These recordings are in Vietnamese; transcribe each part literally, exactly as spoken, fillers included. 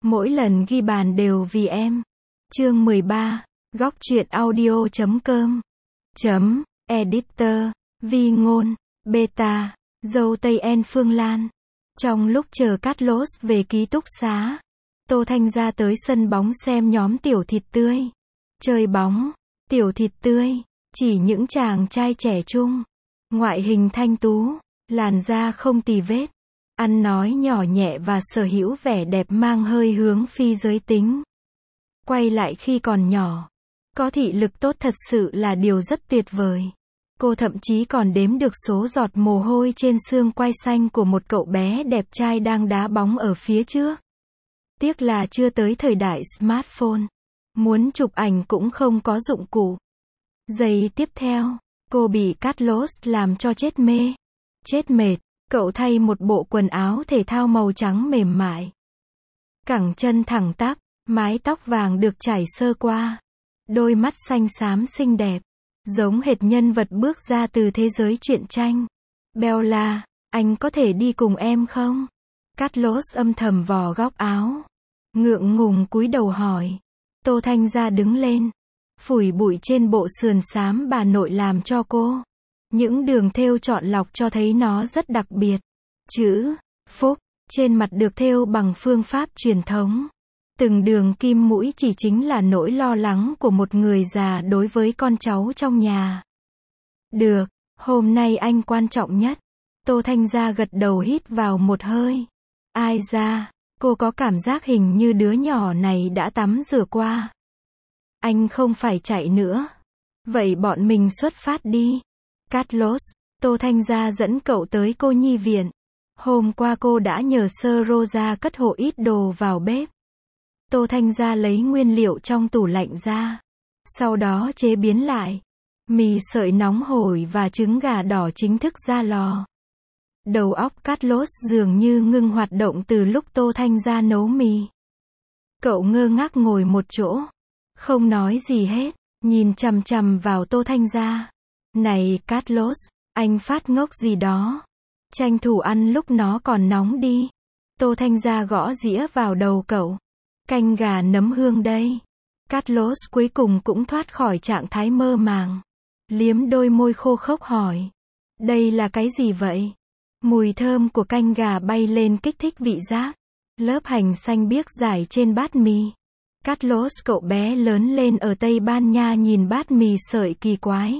Mỗi lần ghi bàn đều vì em. Chương mười ba, góc truyện audio chấm com. Chấm, editor, vi ngôn, beta, dâu Tây En Phương Lan. Trong lúc chờ Carlos về ký túc xá, Tô Thanh Gia tới sân bóng xem nhóm tiểu thịt tươi. Chơi bóng, tiểu thịt tươi, chỉ những chàng trai trẻ trung, ngoại hình thanh tú, làn da không tì vết, ăn nói nhỏ nhẹ và sở hữu vẻ đẹp mang hơi hướng phi giới tính. Quay lại khi còn nhỏ, có thị lực tốt thật sự là điều rất tuyệt vời. Cô thậm chí còn đếm được số giọt mồ hôi trên xương quai xanh của một cậu bé đẹp trai đang đá bóng ở phía trước. Tiếc là chưa tới thời đại smartphone. Muốn chụp ảnh cũng không có dụng cụ. Giây tiếp theo, cô bị Carlos làm cho chết mê, chết mệt. Cậu thay một bộ quần áo thể thao màu trắng mềm mại, cẳng chân thẳng tắp, mái tóc vàng được chải sơ qua, đôi mắt xanh xám xinh đẹp, giống hệt nhân vật bước ra từ thế giới truyện tranh. Bella, anh có thể đi cùng em không? Carlos âm thầm vò góc áo, ngượng ngùng cúi đầu hỏi. Tô Thanh Gia đứng lên, phủi bụi trên bộ sườn xám bà nội làm cho cô. Những đường thêu chọn lọc cho thấy nó rất đặc biệt. Chữ Phúc trên mặt được thêu bằng phương pháp truyền thống. Từng đường kim mũi chỉ chính là nỗi lo lắng của một người già đối với con cháu trong nhà. Được, hôm nay anh quan trọng nhất. Tô Thanh Gia gật đầu hít vào một hơi. Ai ra, cô có cảm giác hình như đứa nhỏ này đã tắm rửa qua. Anh không phải chạy nữa. Vậy bọn mình xuất phát đi. Carlos, Tô Thanh Gia dẫn cậu tới cô nhi viện. Hôm qua cô đã nhờ sơ Rosa cất hộ ít đồ vào bếp. Tô Thanh Gia lấy nguyên liệu trong tủ lạnh ra, sau đó chế biến lại. Mì sợi nóng hổi và trứng gà đỏ chính thức ra lò. Đầu óc Carlos dường như ngưng hoạt động từ lúc Tô Thanh Gia nấu mì. Cậu ngơ ngác ngồi một chỗ, không nói gì hết, nhìn chằm chằm vào Tô Thanh Gia. Này Carlos, anh phát ngốc gì đó. Tranh thủ ăn lúc nó còn nóng đi. Tô Thanh Gia gõ dĩa vào đầu cậu. Canh gà nấm hương đây. Carlos cuối cùng cũng thoát khỏi trạng thái mơ màng. Liếm đôi môi khô khốc hỏi. Đây là cái gì vậy? Mùi thơm của canh gà bay lên kích thích vị giác. Lớp hành xanh biếc rải trên bát mì. Carlos cậu bé lớn lên ở Tây Ban Nha nhìn bát mì sợi kỳ quái.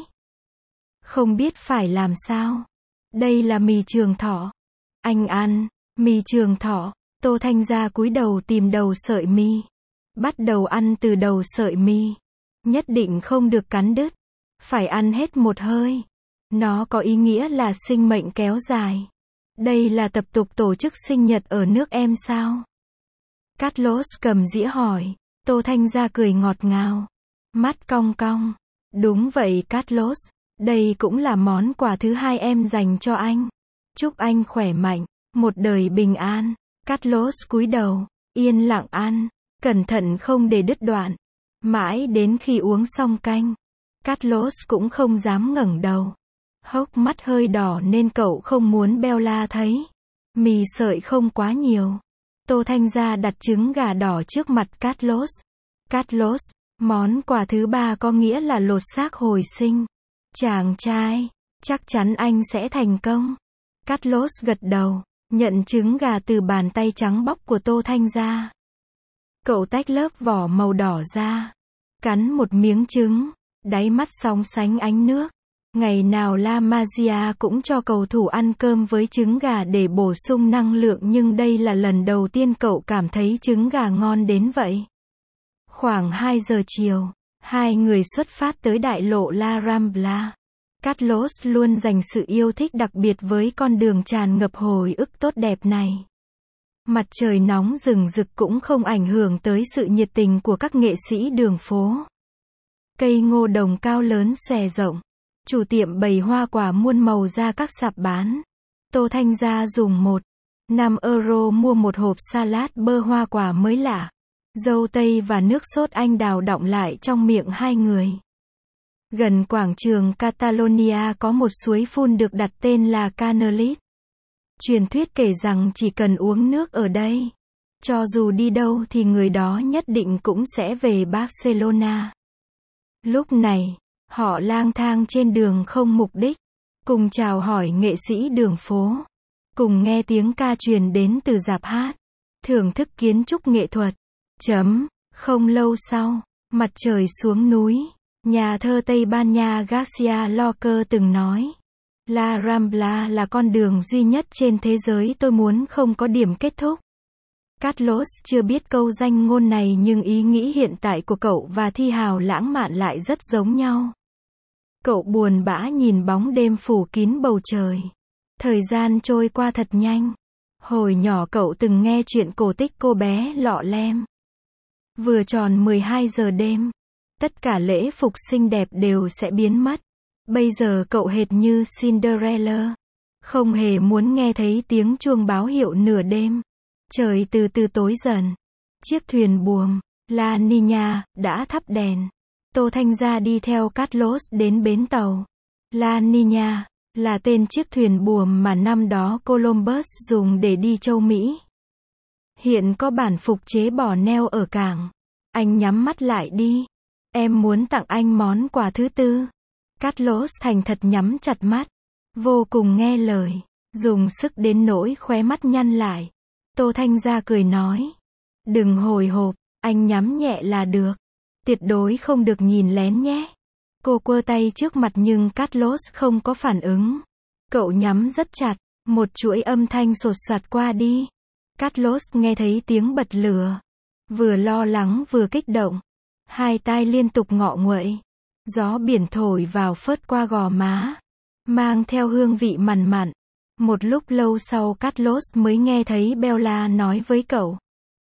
Không biết phải làm sao. Đây là mì trường thọ. Anh ăn, mì trường thọ. Tô Thanh Gia cúi đầu tìm đầu sợi mì. Bắt đầu ăn từ đầu sợi mì. Nhất định không được cắn đứt. Phải ăn hết một hơi. Nó có ý nghĩa là sinh mệnh kéo dài. Đây là tập tục tổ chức sinh nhật ở nước em sao? Carlos cầm dĩa hỏi. Tô Thanh Gia cười ngọt ngào. Mắt cong cong. Đúng vậy Carlos. Đây cũng là món quà thứ hai em dành cho anh. Chúc anh khỏe mạnh, một đời bình an. Carlos cúi đầu, yên lặng ăn, cẩn thận không để đứt đoạn. Mãi đến khi uống xong canh, Carlos cũng không dám ngẩng đầu. Hốc mắt hơi đỏ nên cậu không muốn Bella thấy. Mì sợi không quá nhiều. Tô Thanh Gia đặt trứng gà đỏ trước mặt Carlos. Carlos, món quà thứ ba có nghĩa là lột xác hồi sinh. Chàng trai, chắc chắn anh sẽ thành công. Carlos gật đầu, nhận trứng gà từ bàn tay trắng bóc của Tô Thanh Gia. Cậu tách lớp vỏ màu đỏ ra, cắn một miếng trứng, đáy mắt sóng sánh ánh nước. Ngày nào La Masia cũng cho cầu thủ ăn cơm với trứng gà để bổ sung năng lượng nhưng đây là lần đầu tiên cậu cảm thấy trứng gà ngon đến vậy. Khoảng hai giờ chiều. Hai người xuất phát tới đại lộ La Rambla. Carlos luôn dành sự yêu thích đặc biệt với con đường tràn ngập hồi ức tốt đẹp này. Mặt trời nóng rừng rực cũng không ảnh hưởng tới sự nhiệt tình của các nghệ sĩ đường phố. Cây ngô đồng cao lớn xòe rộng. Chủ tiệm bày hoa quả muôn màu ra các sạp bán. Tô Thanh Gia dùng một phẩy năm euro mua một hộp salad bơ hoa quả mới lạ. Dâu tây và nước sốt anh đào đọng lại trong miệng hai người. Gần quảng trường Catalonia có một suối phun được đặt tên là Canelit. Truyền thuyết kể rằng chỉ cần uống nước ở đây, Cho dù đi đâu thì người đó nhất định cũng sẽ về Barcelona. Lúc này, họ lang thang trên đường không mục đích, cùng chào hỏi nghệ sĩ đường phố, cùng nghe tiếng ca truyền đến từ rạp hát, thưởng thức kiến trúc nghệ thuật. Chấm. Không lâu sau, mặt trời xuống núi, nhà thơ Tây Ban Nha Garcia Lorca từng nói, La Rambla là con đường duy nhất trên thế giới tôi muốn không có điểm kết thúc. Carlos chưa biết câu danh ngôn này nhưng ý nghĩ hiện tại của cậu và thi hào lãng mạn lại rất giống nhau. Cậu buồn bã nhìn bóng đêm phủ kín bầu trời. Thời gian trôi qua thật nhanh. Hồi nhỏ cậu từng nghe chuyện cổ tích cô bé lọ lem. Vừa tròn mười hai giờ đêm, tất cả lễ phục xinh đẹp đều sẽ biến mất. Bây giờ cậu hệt như Cinderella, không hề muốn nghe thấy tiếng chuông báo hiệu nửa đêm. Trời từ từ tối dần. Chiếc thuyền buồm La Nina đã thắp đèn. Tô Thanh Gia đi theo Carlos đến bến tàu. La Nina là tên chiếc thuyền buồm mà năm đó Columbus dùng để đi châu Mỹ. Hiện có bản phục chế bò neo ở cảng. Anh nhắm mắt lại đi. Em muốn tặng anh món quà thứ tư. Carlos thành thật nhắm chặt mắt. Vô cùng nghe lời. Dùng sức đến nỗi khóe mắt nhăn lại. Tô Thanh Gia cười nói. Đừng hồi hộp, anh nhắm nhẹ là được. Tuyệt đối không được nhìn lén nhé. Cô quơ tay trước mặt nhưng Carlos không có phản ứng. Cậu nhắm rất chặt, một chuỗi âm thanh sột soạt qua đi. Carlos nghe thấy tiếng bật lửa. Vừa lo lắng vừa kích động. Hai tai liên tục ngọ nguậy. Gió biển thổi vào phớt qua gò má. Mang theo hương vị mặn mặn. Một lúc lâu sau Carlos mới nghe thấy Bella nói với cậu.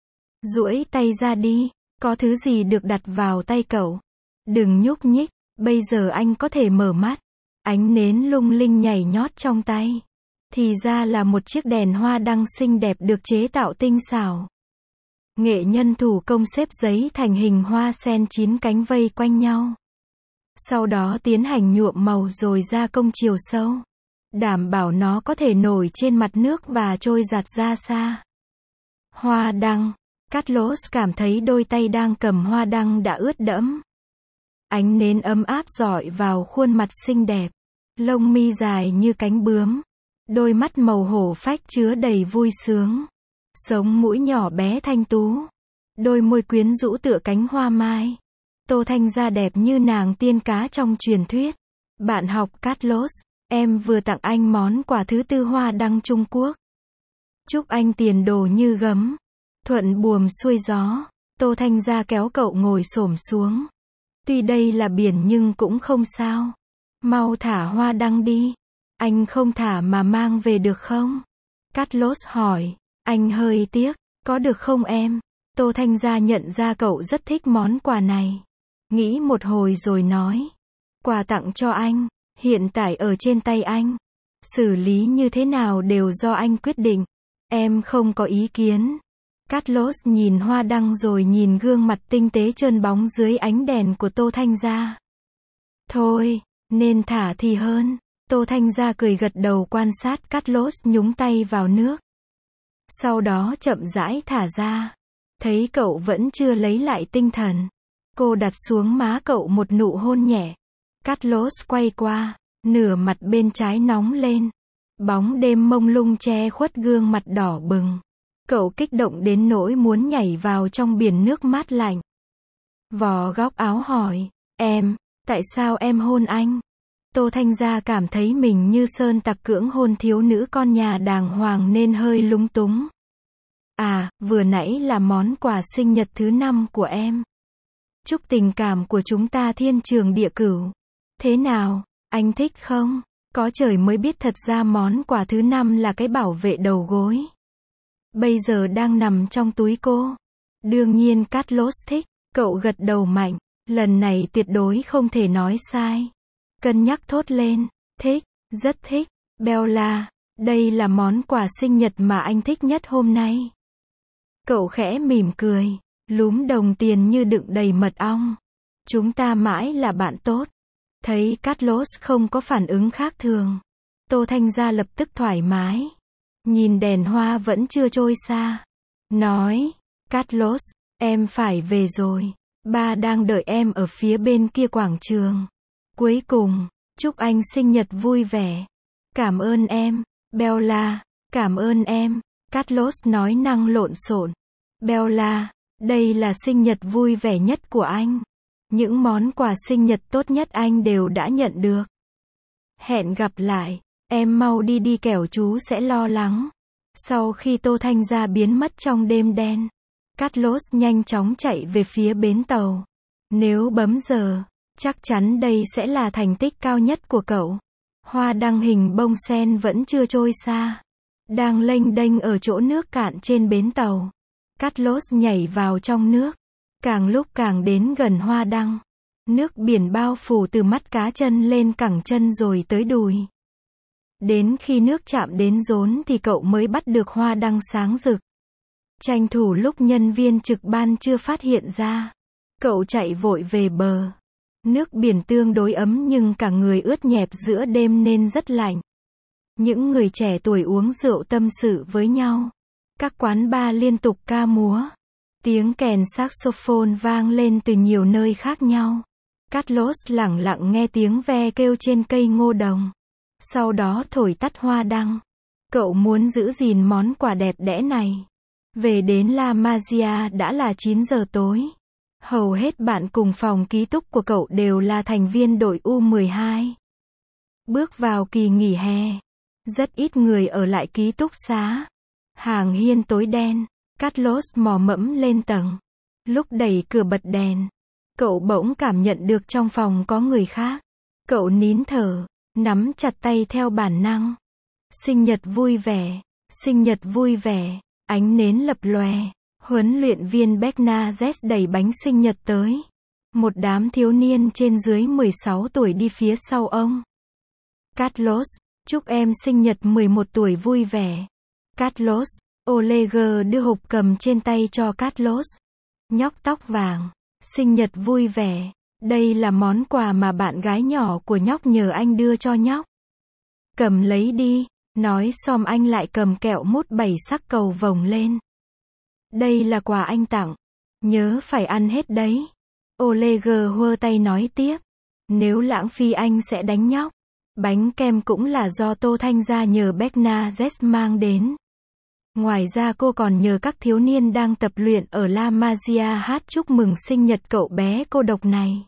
Duỗi tay ra đi, có thứ gì được đặt vào tay cậu. Đừng nhúc nhích, bây giờ anh có thể mở mắt. Ánh nến lung linh nhảy nhót trong tay. Thì ra là một chiếc đèn hoa đăng xinh đẹp được chế tạo tinh xảo. Nghệ nhân thủ công xếp giấy thành hình hoa sen chín cánh vây quanh nhau. Sau đó tiến hành nhuộm màu rồi gia công chiều sâu. Đảm bảo nó có thể nổi trên mặt nước và trôi giạt ra xa. Hoa đăng. Carlos cảm thấy đôi tay đang cầm hoa đăng đã ướt đẫm. Ánh nến ấm áp rọi vào khuôn mặt xinh đẹp. Lông mi dài như cánh bướm. Đôi mắt màu hổ phách chứa đầy vui sướng. Sống mũi nhỏ bé thanh tú. Đôi môi quyến rũ tựa cánh hoa mai. Tô Thanh Gia đẹp như nàng tiên cá trong truyền thuyết. Bạn học Carlos, em vừa tặng anh món quà thứ tư hoa đăng Trung Quốc. Chúc anh tiền đồ như gấm. Thuận buồm xuôi gió. Tô Thanh Gia kéo cậu ngồi xổm xuống. Tuy đây là biển nhưng cũng không sao. Mau thả hoa đăng đi. Anh không thả mà mang về được không? Carlos hỏi. Anh hơi tiếc. Có được không em? Tô Thanh Gia nhận ra cậu rất thích món quà này. Nghĩ một hồi rồi nói. Quà tặng cho anh. Hiện tại ở trên tay anh. Xử lý như thế nào đều do anh quyết định. Em không có ý kiến. Carlos nhìn hoa đăng rồi nhìn gương mặt tinh tế trơn bóng dưới ánh đèn của Tô Thanh Gia. Thôi, nên thả thì hơn. Tô Thanh Gia cười gật đầu quan sát Carlos nhúng tay vào nước. Sau đó chậm rãi thả ra. Thấy cậu vẫn chưa lấy lại tinh thần. Cô đặt xuống má cậu một nụ hôn nhẹ. Carlos quay qua, nửa mặt bên trái nóng lên. Bóng đêm mông lung che khuất gương mặt đỏ bừng. Cậu kích động đến nỗi muốn nhảy vào trong biển nước mát lạnh. Vò góc áo hỏi, em, tại sao em hôn anh? Tô Thanh Gia cảm thấy mình như sơn tặc cưỡng hôn thiếu nữ con nhà đàng hoàng nên hơi lúng túng. À, vừa nãy là món quà sinh nhật thứ năm của em. Chúc tình cảm của chúng ta thiên trường địa cửu. Thế nào, anh thích không? Có trời mới biết thật ra món quà thứ năm là cái bảo vệ đầu gối. Bây giờ đang nằm trong túi cô. Đương nhiên Carlos thích. Cậu gật đầu mạnh. Lần này tuyệt đối không thể nói sai. Cân nhắc thốt lên. Thích, rất thích. Bella, đây là món quà sinh nhật mà anh thích nhất hôm nay. Cậu khẽ mỉm cười. Lúm đồng tiền như đựng đầy mật ong. Chúng ta mãi là bạn tốt. Thấy Carlos không có phản ứng khác thường. Tô Thanh Gia lập tức thoải mái. Nhìn đèn hoa vẫn chưa trôi xa. nói, Carlos, em phải về rồi. Ba đang đợi em ở phía bên kia quảng trường. Cuối cùng, chúc anh sinh nhật vui vẻ. Cảm ơn em, Bella, cảm ơn em, Carlos nói năng lộn xộn. Bella, đây là sinh nhật vui vẻ nhất của anh. Những món quà sinh nhật tốt nhất anh đều đã nhận được. Hẹn gặp lại, em mau đi đi kẻo chú sẽ lo lắng. Sau khi Tô Thanh Gia biến mất trong đêm đen, Carlos nhanh chóng chạy về phía bến tàu. Nếu bấm giờ, chắc chắn đây sẽ là thành tích cao nhất của cậu. Hoa đăng hình bông sen vẫn chưa trôi xa. Đang lênh đênh ở chỗ nước cạn trên bến tàu. Carlos nhảy vào trong nước. Càng lúc càng đến gần hoa đăng. Nước biển bao phủ từ mắt cá chân lên cẳng chân rồi tới đùi. Đến khi nước chạm đến rốn thì cậu mới bắt được hoa đăng sáng rực. Tranh thủ lúc nhân viên trực ban chưa phát hiện ra. Cậu chạy vội về bờ. Nước biển tương đối ấm nhưng cả người ướt nhẹp giữa đêm nên rất lạnh. Những người trẻ tuổi uống rượu tâm sự với nhau. Các quán bar liên tục ca múa. Tiếng kèn saxophone vang lên từ nhiều nơi khác nhau. Carlos lẳng lặng nghe tiếng ve kêu trên cây ngô đồng. Sau đó thổi tắt hoa đăng. Cậu muốn giữ gìn món quà đẹp đẽ này. Về đến La Masia đã là chín giờ tối. Hầu hết bạn cùng phòng ký túc của cậu đều là thành viên đội U mười hai. Bước vào kỳ nghỉ hè. Rất ít người ở lại ký túc xá. Hàng hiên tối đen. Carlos mò mẫm lên tầng. Lúc đẩy cửa bật đèn, cậu bỗng cảm nhận được trong phòng có người khác. Cậu nín thở, nắm chặt tay theo bản năng. Sinh nhật vui vẻ, sinh nhật vui vẻ, ánh nến lập lòe. Huấn luyện viên Bernadette đẩy bánh sinh nhật tới. Một đám thiếu niên trên dưới mười sáu tuổi đi phía sau ông. Carlos, chúc em sinh nhật mười một tuổi vui vẻ. Carlos, Oleg đưa hộp cầm trên tay cho Carlos. Nhóc tóc vàng, sinh nhật vui vẻ. Đây là món quà mà bạn gái nhỏ của nhóc nhờ anh đưa cho nhóc. Cầm lấy đi, nói xong anh lại cầm kẹo mút bảy sắc cầu vồng lên. Đây là quà anh tặng. Nhớ phải ăn hết đấy. Oleg hơ tay nói tiếp. Nếu lãng phí anh sẽ đánh nhóc. Bánh kem cũng là do Tô Thanh Gia nhờ Bernadette mang đến. Ngoài ra cô còn nhờ các thiếu niên đang tập luyện ở La Masia hát chúc mừng sinh nhật cậu bé cô độc này.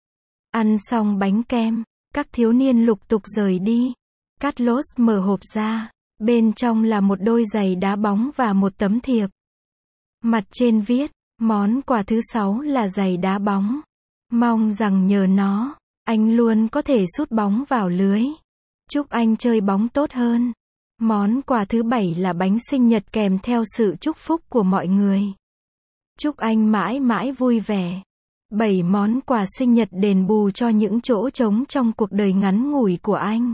Ăn xong bánh kem, các thiếu niên lục tục rời đi. Carlos mở hộp ra. Bên trong là một đôi giày đá bóng và một tấm thiệp. Mặt trên viết, món quà thứ sáu là giày đá bóng. Mong rằng nhờ nó, anh luôn có thể sút bóng vào lưới. Chúc anh chơi bóng tốt hơn. Món quà thứ bảy là bánh sinh nhật kèm theo sự chúc phúc của mọi người. Chúc anh mãi mãi vui vẻ. Bảy món quà sinh nhật đền bù cho những chỗ trống trong cuộc đời ngắn ngủi của anh.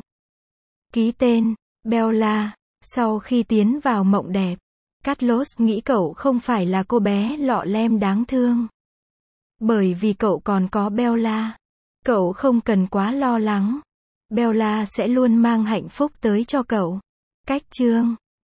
Ký tên, Bella. Sau khi tiến vào mộng đẹp, Carlos nghĩ cậu không phải là cô bé lọ lem đáng thương. Bởi vì cậu còn có Bella. Cậu không cần quá lo lắng. Bella sẽ luôn mang hạnh phúc tới cho cậu. Cách chương